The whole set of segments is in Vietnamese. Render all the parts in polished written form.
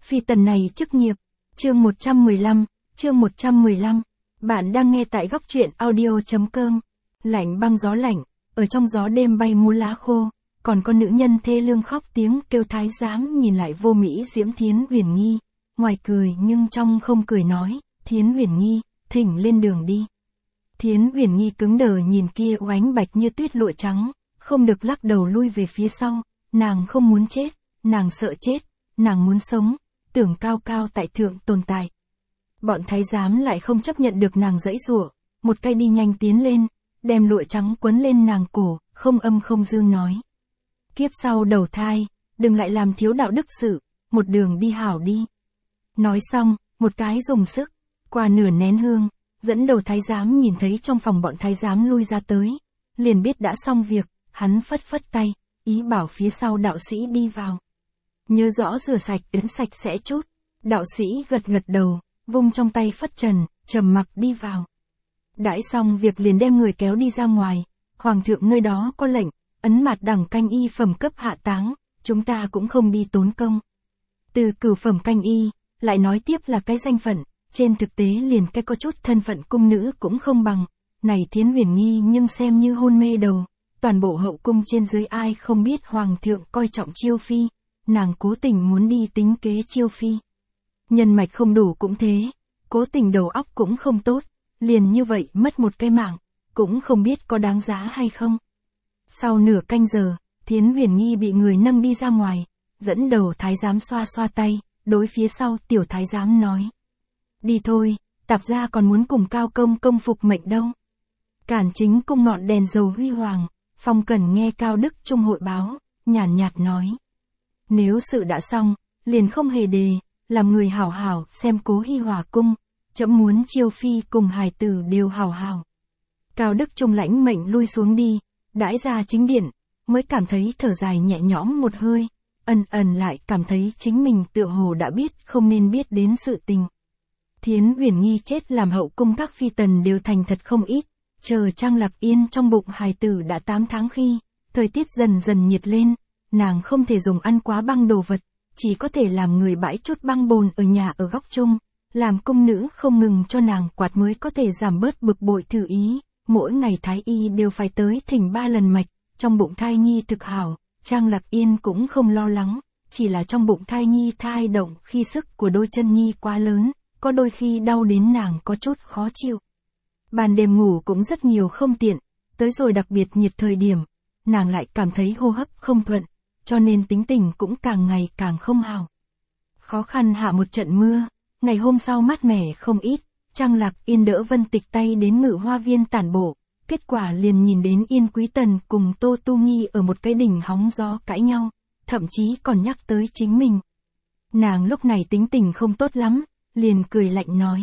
Phi tần này chức nghiệp. Chương 115, chương 115. Bạn đang nghe tại góc truyện audio.com. Lạnh băng gió lạnh, ở trong gió đêm bay múa lá khô, còn con nữ nhân thê lương khóc tiếng kêu thái giám nhìn lại vô mỹ diễm Thiến Uyển Nhi, ngoài cười nhưng trong không cười nói, Thiến Uyển Nhi, thỉnh lên đường đi. Thiến Uyển Nhi cứng đờ nhìn kia oánh bạch như tuyết lụa trắng, không được lắc đầu lui về phía sau, nàng không muốn chết, nàng sợ chết, nàng muốn sống, tưởng cao cao tại thượng tồn tại. Bọn thái giám lại không chấp nhận được nàng giãy giụa, một cây đi nhanh tiến lên, đem lụa trắng quấn lên nàng cổ, không âm không dương nói. Kiếp sau đầu thai, đừng lại làm thiếu đạo đức sự, một đường đi hảo đi. Nói xong, một cái dùng sức, qua nửa nén hương, dẫn đầu thái giám nhìn thấy trong phòng bọn thái giám lui ra tới, liền biết đã xong việc, hắn phất phất tay, ý bảo phía sau đạo sĩ đi vào. Nhớ rõ rửa sạch đến sạch sẽ chút, đạo sĩ gật gật đầu, vung trong tay phất trần, trầm mặc đi vào. Đãi xong việc liền đem người kéo đi ra ngoài, hoàng thượng nơi đó có lệnh, ấn mạt đẳng canh y phẩm cấp hạ táng, chúng ta cũng không đi tốn công. Từ cửu phẩm canh y, lại nói tiếp là cái danh phận, trên thực tế liền cái có chút thân phận cung nữ cũng không bằng, này Thiến Uyển Nhi nhưng xem như hôn mê đầu, toàn bộ hậu cung trên dưới ai không biết hoàng thượng coi trọng Chiêu Phi, nàng cố tình muốn đi tính kế Chiêu Phi. Nhân mạch không đủ cũng thế, cố tình đầu óc cũng không tốt, liền như vậy mất một cái mạng, cũng không biết có đáng giá hay không. Sau nửa canh giờ, Thiến Uyển Nhi bị người nâng đi ra ngoài, dẫn đầu thái giám xoa xoa tay, đối phía sau tiểu thái giám nói. Đi thôi, tạp gia còn muốn cùng cao công công phục mệnh đâu. Cản chính cung ngọn đèn dầu huy hoàng, Phong Cẩn nghe Cao Đức Trung hội báo, nhàn nhạt nói. Nếu sự đã xong, liền không hề đề, làm người hảo hảo xem cố Hi Hòa cung, chậm muốn Chiêu Phi cùng hài tử đều hảo hảo. Cao Đức Trung lãnh mệnh lui xuống đi, đãi ra chính điện, mới cảm thấy thở dài nhẹ nhõm một hơi, ẩn lại cảm thấy chính mình tựa hồ đã biết không nên biết đến sự tình. Thiến Uyển Nhi chết làm hậu cung các phi tần đều thành thật không ít, chờ Trang Lạc Yên trong bụng hài tử đã 8 tháng khi, thời tiết dần dần nhiệt lên, nàng không thể dùng ăn quá băng đồ vật, chỉ có thể làm người bãi chút băng bồn ở nhà ở góc chung, làm cung nữ không ngừng cho nàng quạt mới có thể giảm bớt bực bội thử ý, mỗi ngày thái y đều phải tới thỉnh 3 lần mạch, trong bụng thai nhi thực hảo, Trang Lạc Yên cũng không lo lắng, chỉ là trong bụng thai nhi thai động khi sức của đôi chân nhi quá lớn, có đôi khi đau đến nàng có chút khó chịu. Ban đêm ngủ cũng rất nhiều không tiện, tới rồi đặc biệt nhiệt thời điểm, nàng lại cảm thấy hô hấp không thuận, cho nên tính tình cũng càng ngày càng không hảo. Khó khăn hạ một trận mưa, ngày hôm sau mát mẻ không ít, Trang Lạc Yên đỡ Vân Tịch tay đến Ngự Hoa Viên tản bộ, kết quả liền nhìn đến Yên Quý Tần cùng Tô Tu Nghi ở một cái đỉnh hóng gió cãi nhau, thậm chí còn nhắc tới chính mình. Nàng lúc này tính tình không tốt lắm, liền cười lạnh nói.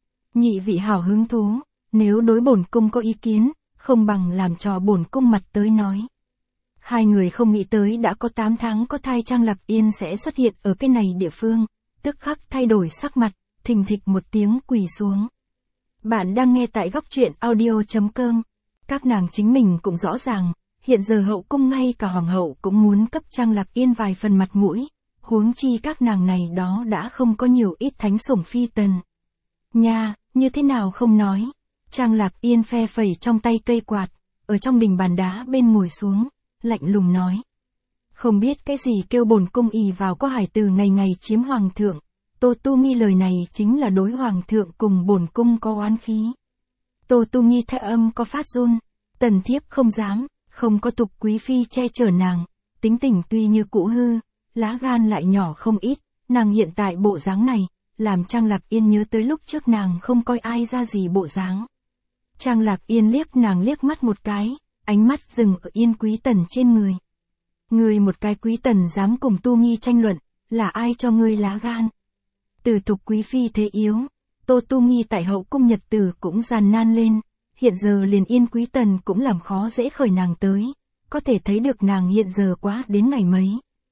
Nhị vị hảo hứng thú, nếu đối bổn cung có ý kiến, không bằng làm cho bổn cung mặt tới nói. Hai người không nghĩ tới đã có 8 tháng có thai Trang Lạc Yên sẽ xuất hiện ở cái này địa phương, tức khắc thay đổi sắc mặt, thình thịch một tiếng quỳ xuống. Bạn đang nghe tại góc truyện audio.com. Các nàng chính mình cũng rõ ràng, hiện giờ hậu cung ngay cả hoàng hậu cũng muốn cấp Trang Lạc Yên vài phần mặt mũi, huống chi các nàng này đó đã không có nhiều ít thánh sủng phi tần. Nha, như thế nào không nói. Trang Lạc Yên phe phẩy trong tay cây quạt, ở trong đình bàn đá bên ngồi xuống, lạnh lùng nói. Không biết cái gì kêu bổn cung ỷ vào có hài từ ngày ngày chiếm hoàng thượng, Tô Tu Nghi lời này chính là đối hoàng thượng cùng bổn cung có oán khí. Tô Tu Nghi thê âm có phát run, tần thiếp không dám, không có tục quý phi che chở nàng, tính tình tuy như cũ hư, lá gan lại nhỏ không ít, nàng hiện tại bộ dáng này, làm Trang Lạc Yên nhớ tới lúc trước nàng không coi ai ra gì bộ dáng. Trang Lạc Yên liếc nàng liếc mắt một cái, ánh mắt dừng ở Yên Quý Tần trên người. Ngươi một cái quý tần dám cùng Tu Nghi tranh luận, là ai cho ngươi lá gan? Từ tục quý phi thế yếu, Tô Tu Nghi tại hậu cung nhật tử cũng gian nan lên, hiện giờ liền Yên Quý Tần cũng làm khó dễ khởi nàng tới, có thể thấy được nàng hiện giờ quá đến ngày mấy.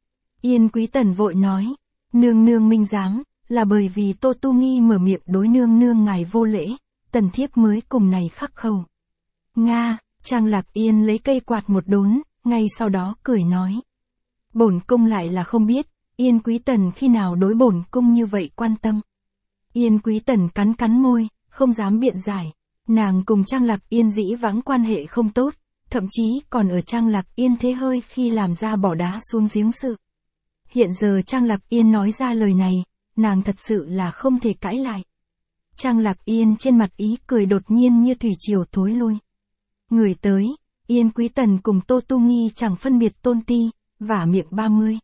Yên Quý Tần vội nói, nương nương minh giám, là bởi vì Tô Tu Nghi mở miệng đối nương nương ngài vô lễ, tần thiếp mới cùng này khắc khẩu. Nga, Trang Lạc Yên lấy cây quạt một đốn, ngay sau đó cười nói. Bổn cung lại là không biết, Yên Quý Tần khi nào đối bổn cung như vậy quan tâm. Yên Quý Tần cắn cắn môi, không dám biện giải. Nàng cùng Trang Lạc Yên dĩ vãng quan hệ không tốt, thậm chí còn ở Trang Lạc Yên thế hơi khi làm ra bỏ đá xuống giếng sự. Hiện giờ Trang Lạc Yên nói ra lời này, nàng thật sự là không thể cãi lại. Trang Lạc Yên trên mặt ý cười đột nhiên như thủy triều thối lui. Người tới, Yên Quý Tần cùng Tô Tu Nghi chẳng phân biệt tôn ti, vả miệng 30.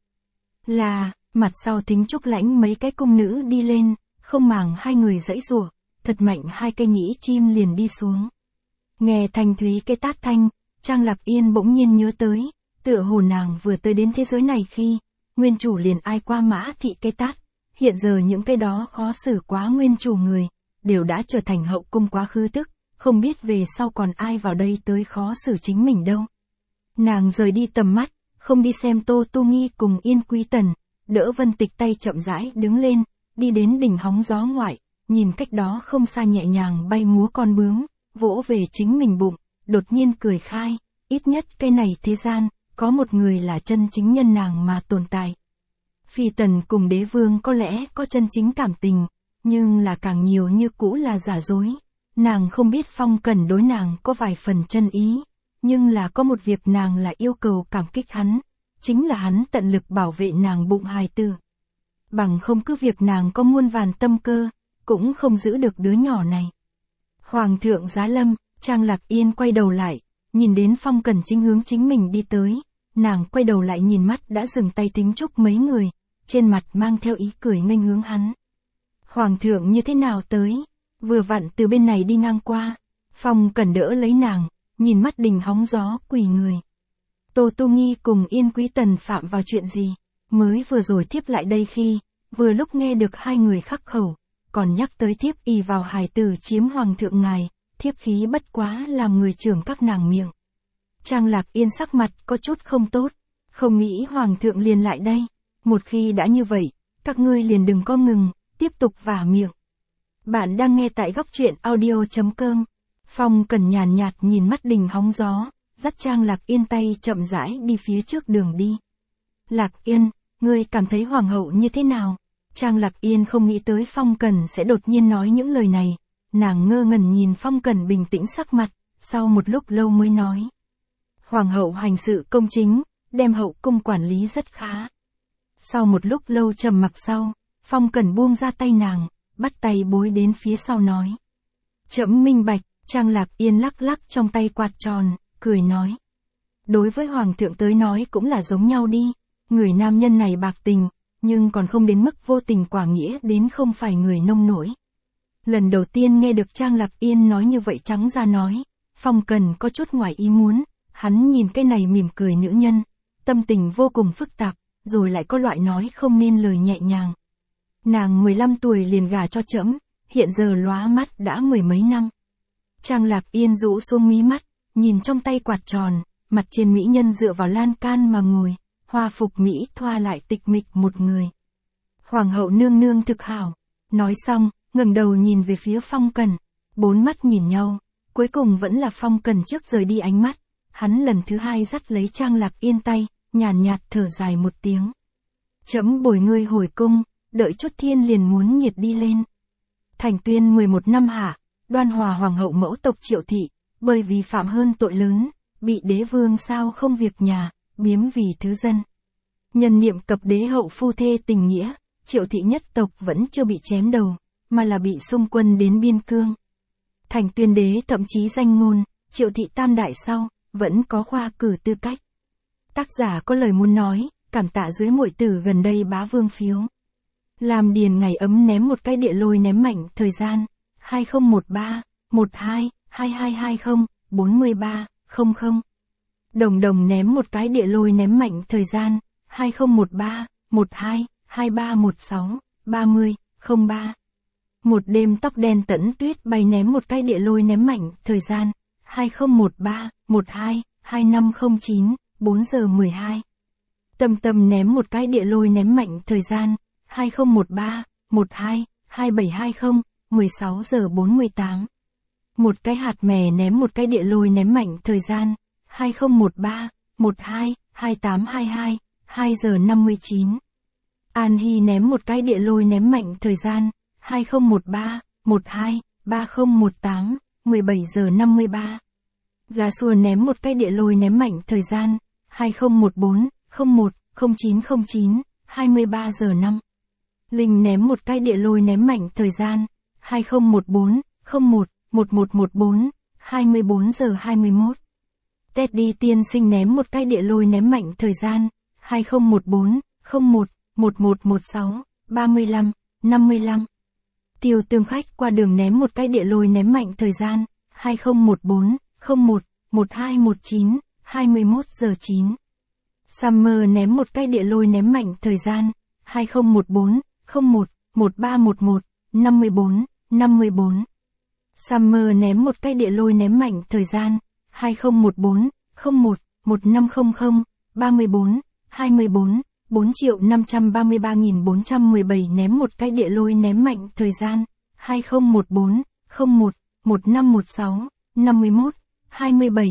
Là, mặt sau Thính Trúc lãnh mấy cái cung nữ đi lên, không màng hai người giãy giụa, thật mạnh hai cây nhĩ chim liền đi xuống. Nghe thanh thúy cái tát thanh, Trang Lạc Yên bỗng nhiên nhớ tới, tựa hồ nàng vừa tới đến thế giới này khi, nguyên chủ liền ai qua Mã Thị cái tát, hiện giờ những cái đó khó xử quá nguyên chủ người, đều đã trở thành hậu cung quá khứ tức, không biết về sau còn ai vào đây tới khó xử chính mình đâu. Nàng rời đi tầm mắt, không đi xem Tô Tu Nghi cùng Yên Quý Tần, đỡ Vân Tịch tay chậm rãi đứng lên, đi đến đỉnh hóng gió ngoại, nhìn cách đó không xa nhẹ nhàng bay múa con bướm, vỗ về chính mình bụng, đột nhiên cười khai, ít nhất cái này thế gian, có một người là chân chính nhân nàng mà tồn tại. Phi Tần cùng Đế Vương có lẽ có chân chính cảm tình, nhưng là càng nhiều như cũ là giả dối. Nàng không biết Phong Cẩn đối nàng có vài phần chân ý, nhưng là có một việc nàng là yêu cầu cảm kích hắn, chính là hắn tận lực bảo vệ nàng bụng hài tử. Bằng không cứ việc nàng có muôn vàn tâm cơ, cũng không giữ được đứa nhỏ này. Hoàng thượng giá lâm, Trang Lạc Yên quay đầu lại, nhìn đến Phong Cẩn chính hướng chính mình đi tới, nàng quay đầu lại nhìn mắt đã dừng tay Thính Trúc mấy người, trên mặt mang theo ý cười nghênh hướng hắn. Hoàng thượng như thế nào tới? Vừa vặn từ bên này đi ngang qua, Phong Cẩn đỡ lấy nàng, nhìn mắt đình hóng gió quỳ người. Tô Tu Nghi cùng Yên Quý Tần phạm vào chuyện gì? Mới vừa rồi thiếp lại đây khi, vừa lúc nghe được hai người khắc khẩu, còn nhắc tới thiếp y vào hài tử chiếm hoàng thượng ngài, thiếp khí bất quá làm người trưởng các nàng miệng. Trang Lạc Yên sắc mặt có chút không tốt, không nghĩ hoàng thượng liền lại đây, một khi đã như vậy, các ngươi liền đừng có ngừng, tiếp tục vả miệng. Bạn đang nghe tại góc truyện audio.com. Phong Cẩn nhàn nhạt nhìn mắt đình hóng gió, dắt Trang Lạc Yên tay chậm rãi đi phía trước đường đi. Lạc Yên, ngươi cảm thấy hoàng hậu như thế nào? Trang Lạc Yên không nghĩ tới Phong Cẩn sẽ đột nhiên nói những lời này, nàng ngơ ngẩn nhìn Phong Cẩn bình tĩnh sắc mặt, sau một lúc lâu mới nói. Hoàng hậu hành sự công chính, đem hậu cung quản lý rất khá. Sau một lúc lâu trầm mặc sau, Phong Cẩn buông ra tay nàng, bắt tay bối đến phía sau nói. Trẫm minh bạch. Trang Lạc Yên lắc lắc trong tay quạt tròn, cười nói. Đối với hoàng thượng tới nói cũng là giống nhau đi, người nam nhân này bạc tình, nhưng còn không đến mức vô tình quả nghĩa đến không phải người nông nổi. Lần đầu tiên nghe được Trang Lạc Yên nói như vậy trắng ra nói, Phong Cẩn có chút ngoài ý muốn, hắn nhìn cái này mỉm cười nữ nhân, tâm tình vô cùng phức tạp, rồi lại có loại nói không nên lời nhẹ nhàng. Nàng 15 tuổi liền gả cho trẫm, hiện giờ lóa mắt đã mười mấy năm. Trang Lạc Yên rũ xuống mí mắt, nhìn trong tay quạt tròn, mặt trên mỹ nhân dựa vào lan can mà ngồi, hoa phục mỹ thoa lại tịch mịch một người. Hoàng hậu nương nương thực hảo. Nói xong, ngẩng đầu nhìn về phía Phong Cẩn, bốn mắt nhìn nhau, cuối cùng vẫn là Phong Cẩn trước rời đi ánh mắt, hắn lần thứ hai dắt lấy Trang Lạc Yên tay, nhàn nhạt thở dài một tiếng. Trẫm bồi ngươi hồi cung, đợi chút thiên liền muốn nhiệt đi lên. Thành Tuyên 11 năm hạ. Đoan Hòa hoàng hậu mẫu tộc Triệu Thị, bởi vì phạm hơn tội lớn, bị đế vương sao không việc nhà, biếm vì thứ dân. Nhân niệm cập đế hậu phu thê tình nghĩa, Triệu Thị nhất tộc vẫn chưa bị chém đầu, mà là bị xung quân đến biên cương. Thành Tuyên đế thậm chí danh ngôn, Triệu Thị tam đại sau, vẫn có khoa cử tư cách. Tác giả có lời muốn nói, cảm tạ dưới muội tử gần đây bá vương phiếu. Làm điền ngày ấm ném một cái địa lôi ném mạnh thời gian. 2013, 12, 2220, 43, 00. Đồng đồng ném một cái địa lôi ném mạnh thời gian, 2013, 12, 2316, 30, 03. Một đêm tóc đen tẫn tuyết bay ném một cái địa lôi ném mạnh thời gian, 2013, 12, 2509, 4 giờ 12. Tâm tâm ném một cái địa lôi ném mạnh thời gian, 2013, 12, 2720, 16 giờ 48. Một cái hạt mè ném một cái địa lôi ném mạnh thời gian, 2013, 12, 2822, 2 giờ 59. An Hy ném một cái địa lôi ném mạnh thời gian, 2013, 12, 3018, 17 giờ 53. Giá Xua ném một cái địa lôi ném mạnh thời gian, 2014, 01, 0909, 23 giờ 5. Linh ném một cái địa lôi ném mạnh thời gian, 2014, 01, 1114, 24 giờ 21. Teddy tiên sinh ném một cái địa lôi ném mạnh thời gian, 2014, 01, 1116, 35, 55. Tiêu Tương khách qua đường ném một cái địa lôi ném mạnh thời gian, 2014, 01, 1219, 21 giờ 9. Summer ném một cái địa lôi ném mạnh thời gian, 2014, 01, 1311, 54, 54. Summer ném một cái địa lôi ném mạnh thời gian, 2014, 01, 1500, 34, 24, 4.533.417 ném một cái địa lôi ném mạnh thời gian, 2014, 01, 1516, 51, 27,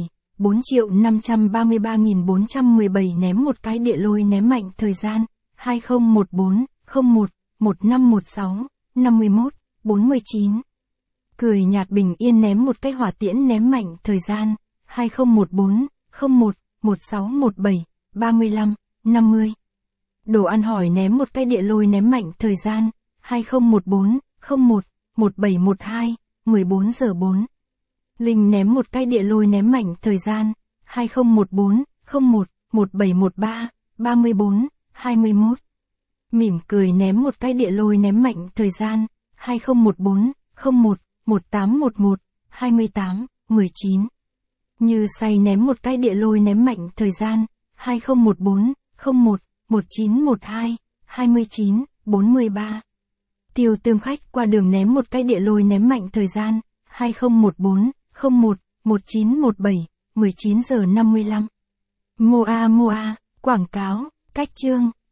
4.533.417 ném một cái địa lôi ném mạnh thời gian, 2014, 01, 1516, 51, 49. Cười nhạt bình yên ném một cái hỏa tiễn ném mạnh thời gian, 2014, 01, 1617, 35, 50. Đồ ăn hỏi ném một cái địa lôi ném mạnh thời gian, 2014, 01, 1712, 14 giờ 4. Linh ném một cái địa lôi ném mạnh thời gian, 2014, 01, 1713, 34, 21. Mỉm cười ném một cái địa lôi ném mạnh thời gian, 2014, 01, 1811, 28, 19. Như say ném một cái địa lôi ném mạnh thời gian, 2014, 01, 1912, 29, 43. Tiêu Tương khách qua đường ném một cái địa lôi ném mạnh thời gian, 2014, 01, 1917, 19 giờ 55. Moa, quảng cáo, cách chương.